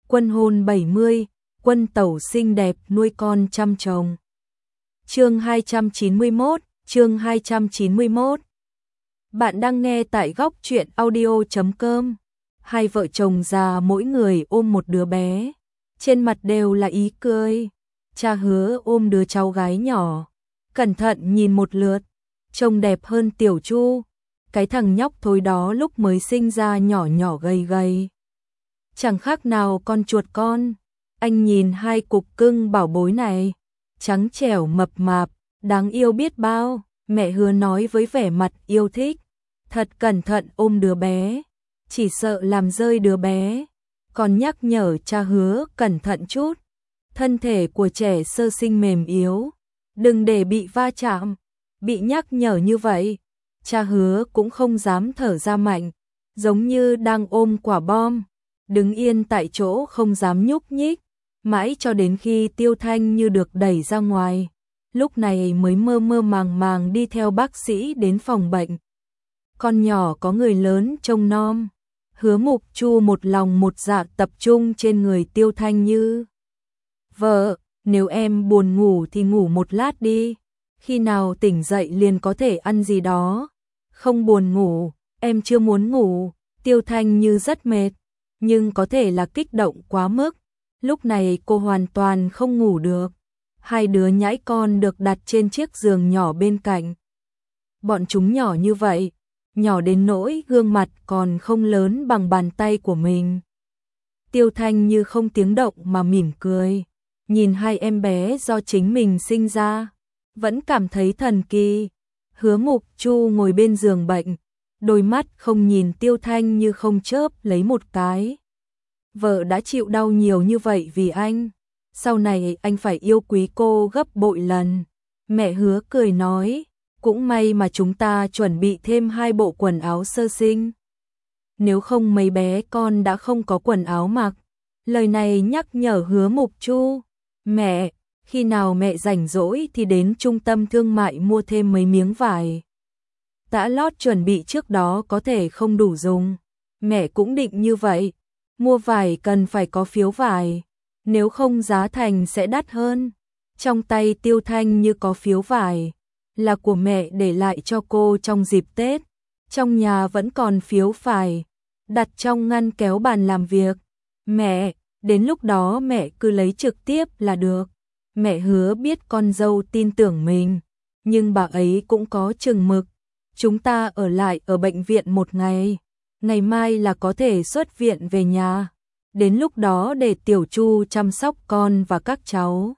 Quân hôn 70, quân tẩu xinh đẹp nuôi con chăm chồng. Chương 291, chương 291. Bạn đang nghe tại góc truyện audio.com. Hai vợ chồng già mỗi người ôm một đứa bé, trên mặt đều là ý cười. Cha Hứa ôm đứa cháu gái nhỏ, cẩn thận nhìn một lượt, trông đẹp hơn Tiểu Chu. Cái thằng nhóc thối đó lúc mới sinh ra nhỏ nhỏ gầy gầy, chẳng khác nào con chuột con. Anh nhìn hai cục cưng bảo bối này, trắng trẻo mập mạp, đáng yêu biết bao. Mẹ Hứa nói với vẻ mặt yêu thích, thật cẩn thận ôm đứa bé, chỉ sợ làm rơi đứa bé. Còn nhắc nhở cha Hứa cẩn thận chút, thân thể của trẻ sơ sinh mềm yếu, đừng để bị va chạm. Bị nhắc nhở như vậy, cha Hứa cũng không dám thở ra mạnh, giống như đang ôm quả bom, đứng yên tại chỗ không dám nhúc nhích, mãi cho đến khi Tiêu Thanh Như được đẩy ra ngoài, lúc này mới mơ mơ màng màng đi theo bác sĩ đến phòng bệnh. Con nhỏ có người lớn trông nom, Hứa Mục Chu một lòng một dạ tập trung trên người Tiêu Thanh Như. Vợ, nếu em buồn ngủ thì ngủ một lát đi, khi nào tỉnh dậy liền có thể ăn gì đó. Không buồn ngủ, em chưa muốn ngủ. Tiêu Thanh Như rất mệt, nhưng có thể là kích động quá mức, lúc này cô hoàn toàn không ngủ được. Hai đứa nhãi con được đặt trên chiếc giường nhỏ bên cạnh. Bọn chúng nhỏ như vậy, nhỏ đến nỗi gương mặt còn không lớn bằng bàn tay của mình. Tiêu Thanh Như không tiếng động mà mỉm cười, nhìn hai em bé do chính mình sinh ra, vẫn cảm thấy thần kỳ. Hứa Mục Chu ngồi bên giường bệnh, đôi mắt không nhìn Tiêu Thanh Như không chớp lấy một cái. Vợ đã chịu đau nhiều như vậy vì anh, sau này anh phải yêu quý cô gấp bội lần. Mẹ Hứa cười nói, cũng may mà chúng ta chuẩn bị thêm 2 bộ quần áo sơ sinh, nếu không mấy bé con đã không có quần áo mặc. Lời này nhắc nhở Hứa Mục Chu, mẹ, khi nào mẹ rảnh rỗi thì đến trung tâm thương mại mua thêm mấy miếng vải. Tã lót chuẩn bị trước đó có thể không đủ dùng. Mẹ cũng định như vậy, mua vải cần phải có phiếu vải, nếu không giá thành sẽ đắt hơn. Trong tay Tiêu Thanh Như có phiếu vải, là của mẹ để lại cho cô trong dịp Tết. Trong nhà vẫn còn phiếu vải, đặt trong ngăn kéo bàn làm việc. Mẹ, đến lúc đó mẹ cứ lấy trực tiếp là được. Mẹ Hứa biết con dâu tin tưởng mình, nhưng bà ấy cũng có chừng mực. Chúng ta ở lại ở bệnh viện một ngày, ngày mai là có thể xuất viện về nhà. Đến lúc đó để Tiểu Chu chăm sóc con và các cháu.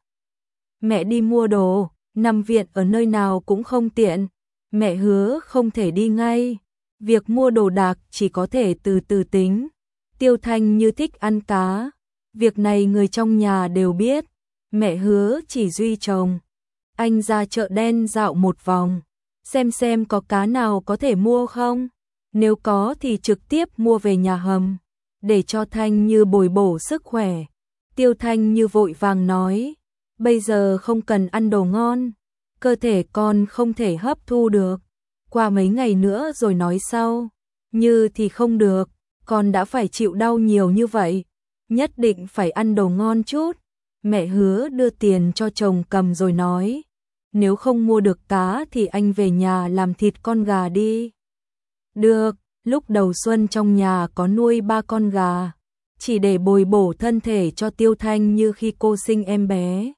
Mẹ đi mua đồ, nằm viện ở nơi nào cũng không tiện. Mẹ Hứa không thể đi ngay, việc mua đồ đạc chỉ có thể từ từ tính. Tiêu Thanh Như thích ăn cá, việc này người trong nhà đều biết. Mẹ Hứa chỉ duy chồng, anh ra chợ đen dạo một vòng, xem có cá nào có thể mua không, nếu có thì trực tiếp mua về nhà hầm, để cho Thanh Như bồi bổ sức khỏe. Tiêu Thanh Như vội vàng nói, bây giờ không cần ăn đồ ngon, cơ thể con không thể hấp thu được, qua mấy ngày nữa rồi nói sau. Như thì không được, con đã phải chịu đau nhiều như vậy, nhất định phải ăn đồ ngon chút. Mẹ Hứa đưa tiền cho chồng cầm rồi nói, nếu không mua được cá thì anh về nhà làm thịt con gà đi. Được, lúc đầu xuân trong nhà có nuôi 3 con gà, chỉ để bồi bổ thân thể cho Tiêu Thanh Như khi cô sinh em bé.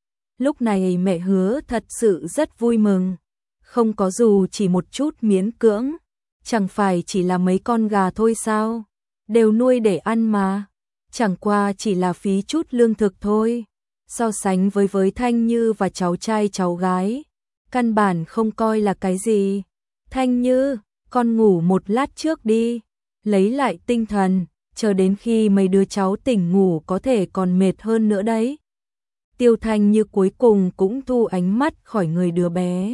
Lúc này mẹ Hứa thật sự rất vui mừng, không có dù chỉ một chút miễn cưỡng, chẳng phải chỉ là mấy con gà thôi sao, đều nuôi để ăn mà. Chẳng qua chỉ là phí chút lương thực thôi, so sánh với Thanh Như và cháu trai cháu gái, căn bản không coi là cái gì. Thanh Như, con ngủ một lát trước đi, lấy lại tinh thần, chờ đến khi mấy đứa cháu tỉnh ngủ có thể còn mệt hơn nữa đấy. Tiêu Thanh Như cuối cùng cũng thu ánh mắt khỏi người đứa bé.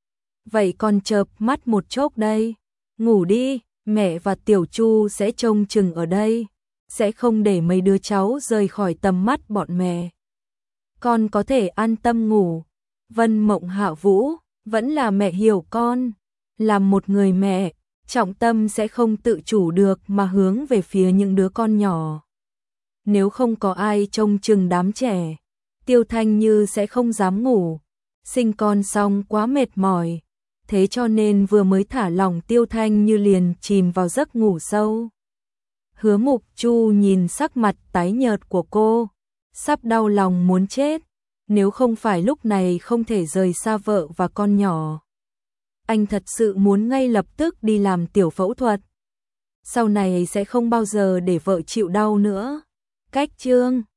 Vậy con chợp mắt một chốc đây, ngủ đi, mẹ và Tiểu Chu sẽ trông chừng ở đây, sẽ không để mấy đứa cháu rời khỏi tầm mắt bọn mẹ. Con có thể an tâm ngủ. Vân Mộng Hạ Vũ, vẫn là mẹ hiểu con, làm một người mẹ, trọng tâm sẽ không tự chủ được mà hướng về phía những đứa con nhỏ. nếu không có ai trông chừng đám trẻ, Tiêu Thanh Như sẽ không dám ngủ. Sinh con xong quá mệt mỏi, thế cho nên vừa mới thả lỏng Tiêu Thanh Như liền chìm vào giấc ngủ sâu. Hứa Mục Chu nhìn sắc mặt tái nhợt của cô, sắp đau lòng muốn chết, nếu không phải lúc này không thể rời xa vợ và con nhỏ. Anh thật sự muốn ngay lập tức đi làm tiểu phẫu thuật. Sau này sẽ không bao giờ để vợ chịu đau nữa. Cách chương